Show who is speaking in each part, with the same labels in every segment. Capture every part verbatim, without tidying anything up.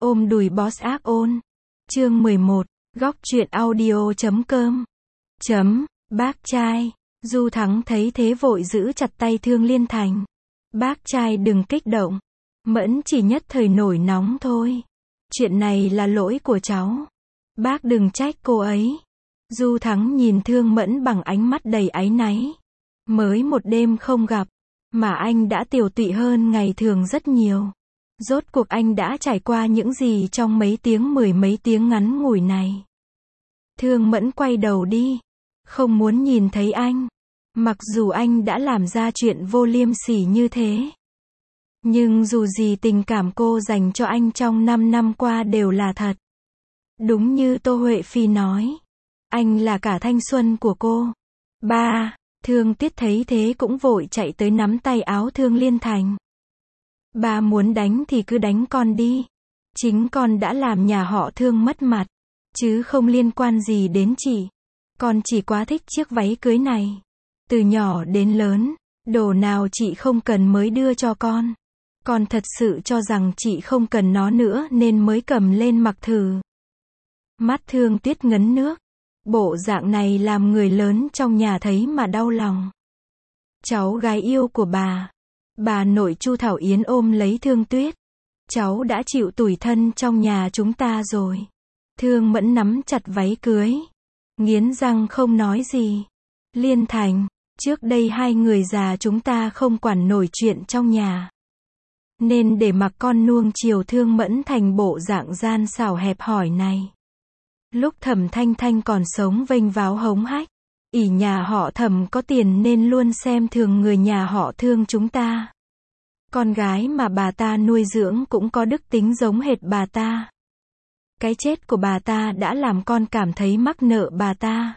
Speaker 1: ôm đùi boss ác ôn. Chương mười một, góc truyện audio chấm com. Chấm, bác trai. Du Thắng thấy thế vội giữ chặt tay Thương Liên Thành. Bác trai đừng kích động. Mẫn chỉ nhất thời nổi nóng thôi. Chuyện này là lỗi của cháu. Bác đừng trách cô ấy. Du Thắng nhìn Thương Mẫn bằng ánh mắt đầy áy náy. Mới một đêm không gặp, mà anh đã tiều tụy hơn ngày thường rất nhiều. Rốt cuộc anh đã trải qua những gì trong mấy tiếng mười mấy tiếng ngắn ngủi này. Thương Mẫn quay đầu đi. Không muốn nhìn thấy anh. Mặc dù anh đã làm ra chuyện vô liêm sỉ như thế. Nhưng dù gì tình cảm cô dành cho anh trong năm năm qua đều là thật. Đúng như Tô Huệ Phi nói. Anh là cả thanh xuân của cô. Ba, Thương Tuyết thấy thế cũng vội chạy tới nắm tay áo Thương Liên Thành. Ba muốn đánh thì cứ đánh con đi. Chính con đã làm nhà họ Thương mất mặt. Chứ không liên quan gì đến chị. Con chỉ quá thích chiếc váy cưới này. Từ nhỏ đến lớn, đồ nào chị không cần mới đưa cho con. Con thật sự cho rằng chị không cần nó nữa nên mới cầm lên mặc thử. Mắt Thương Tuyết ngấn nước. Bộ dạng này làm người lớn trong nhà thấy mà đau lòng. Cháu gái yêu của bà. Bà nội Chu Thảo Yến ôm lấy Thương Tuyết. Cháu đã chịu tủi thân trong nhà chúng ta rồi. Thương Mẫn nắm chặt váy cưới. Nghiến răng không nói gì. Liên Thành, trước đây hai người già chúng ta không quản nổi chuyện trong nhà. Nên để mặc con nuông chiều Thương Mẫn thành bộ dạng gian xảo hẹp hòi này. Lúc Thẩm Thanh Thanh còn sống vênh váo hống hách. ỷ nhà họ Thẩm có tiền nên luôn xem thường người nhà họ Thương chúng ta. Con gái mà bà ta nuôi dưỡng cũng có đức tính giống hệt bà ta. Cái chết của bà ta đã làm con cảm thấy mắc nợ bà ta.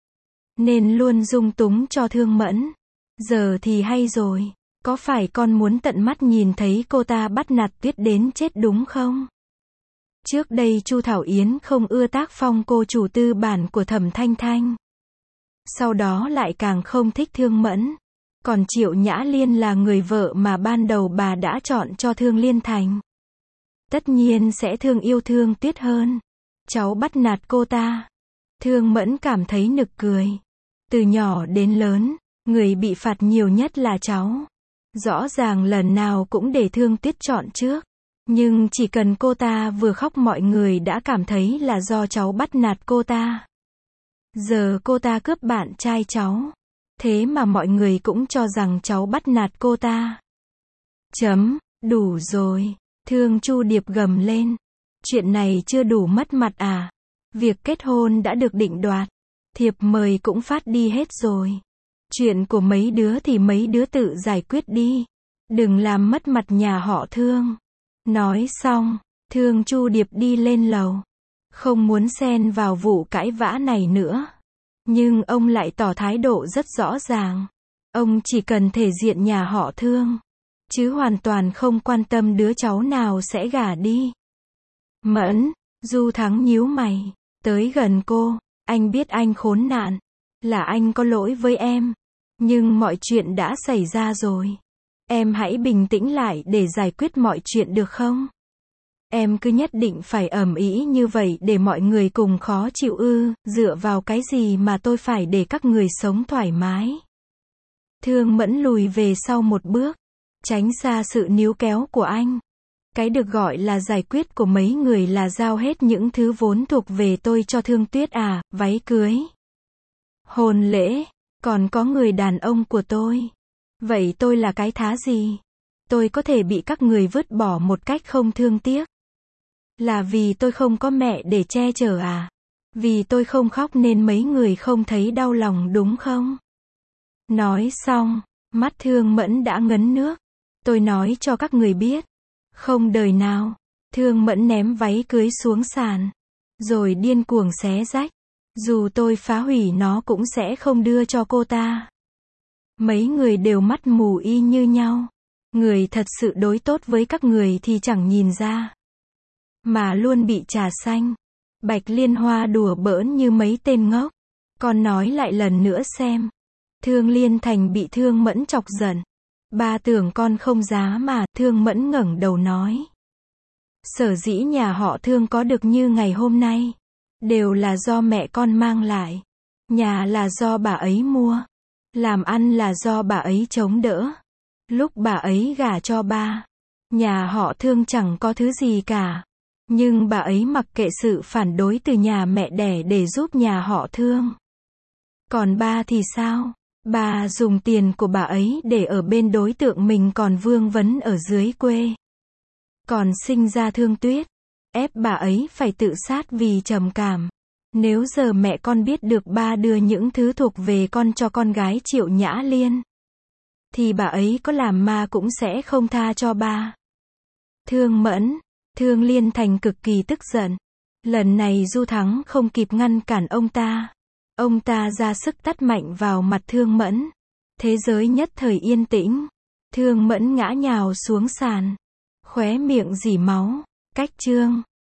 Speaker 1: Nên luôn dung túng cho Thương Mẫn. Giờ thì hay rồi. Có phải con muốn tận mắt nhìn thấy cô ta bắt nạt Tuyết đến chết đúng không? Trước đây Chu Thảo Yến không ưa tác phong cô chủ tư bản của Thẩm Thanh Thanh. Sau đó lại càng không thích Thương Mẫn. Còn Triệu Nhã Liên là người vợ mà ban đầu bà đã chọn cho Thương Liên Thành. Tất nhiên sẽ thương yêu Thương Tuyết hơn. Cháu bắt nạt cô ta. Thương Mẫn cảm thấy nực cười. Từ nhỏ đến lớn, người bị phạt nhiều nhất là cháu. Rõ ràng lần nào cũng để Thương Tuyết chọn trước. Nhưng chỉ cần cô ta vừa khóc mọi người đã cảm thấy là do cháu bắt nạt cô ta. Giờ cô ta cướp bạn trai cháu. Thế mà mọi người cũng cho rằng cháu bắt nạt cô ta. Chấm, đủ rồi. Thương Chu Điệp gầm lên. Chuyện này chưa đủ mất mặt à? Việc kết hôn đã được định đoạt. Thiệp mời cũng phát đi hết rồi. Chuyện của mấy đứa thì mấy đứa tự giải quyết đi. Đừng làm mất mặt nhà họ Thương. Nói xong, Thương Chu Điệp đi lên lầu. Không muốn xen vào vụ cãi vã này nữa. Nhưng ông lại tỏ thái độ rất rõ ràng. Ông chỉ cần thể diện nhà họ Thương. Chứ hoàn toàn không quan tâm đứa cháu nào sẽ gả đi. Mẫn, Du Thắng nhíu mày. Tới gần cô. Anh biết anh khốn nạn. Là anh có lỗi với em. Nhưng mọi chuyện đã xảy ra rồi. Em hãy bình tĩnh lại để giải quyết mọi chuyện được không? Em cứ nhất định phải ầm ĩ như vậy để mọi người cùng khó chịu ư? Dựa vào cái gì mà tôi phải để các người sống thoải mái? Thương Mẫn lùi về sau một bước. Tránh xa sự níu kéo của anh. Cái được gọi là giải quyết của mấy người là giao hết những thứ vốn thuộc về tôi cho Thương Tuyết à? Váy cưới, hôn lễ, còn có người đàn ông của tôi. Vậy tôi là cái thá gì? Tôi có thể bị các người vứt bỏ một cách không thương tiếc. Là vì tôi không có mẹ để che chở à? Vì tôi không khóc nên mấy người không thấy đau lòng đúng không? Nói xong, mắt Thương Mẫn đã ngấn nước. Tôi nói cho các người biết. Không đời nào. Thương Mẫn ném váy cưới xuống sàn. Rồi điên cuồng xé rách. Dù tôi phá hủy nó cũng sẽ không đưa cho cô ta. Mấy người đều mắt mù y như nhau. Người thật sự đối tốt với các người thì chẳng nhìn ra. Mà luôn bị trà xanh. Bạch Liên Hoa đùa bỡn như mấy tên ngốc. Con nói lại lần nữa xem. Thương Liên Thành bị Thương Mẫn chọc giận. Ba tưởng con không giá mà. Thương Mẫn ngẩng đầu nói. Sở dĩ nhà họ Thương có được như ngày hôm nay, đều là do mẹ con mang lại. Nhà là do bà ấy mua. Làm ăn là do bà ấy chống đỡ. Lúc bà ấy gả cho ba, nhà họ Thương chẳng có thứ gì cả. Nhưng bà ấy mặc kệ sự phản đối từ nhà mẹ đẻ để giúp nhà họ Thương. Còn ba thì sao? Bà dùng tiền của bà ấy để ở bên đối tượng mình còn vương vấn ở dưới quê. Còn sinh ra Thương Tuyết, ép bà ấy phải tự sát vì trầm cảm. Nếu giờ mẹ con biết được ba đưa những thứ thuộc về con cho con gái Triệu Nhã Liên, thì bà ấy có làm ma cũng sẽ không tha cho ba. Thương Mẫn, Thương Liên Thành cực kỳ tức giận. Lần này Du Thắng không kịp ngăn cản ông ta. Ông ta ra sức tát mạnh vào mặt Thương Mẫn. Thế giới nhất thời yên tĩnh. Thương Mẫn ngã nhào xuống sàn. Khóe miệng rỉ máu. Cách chương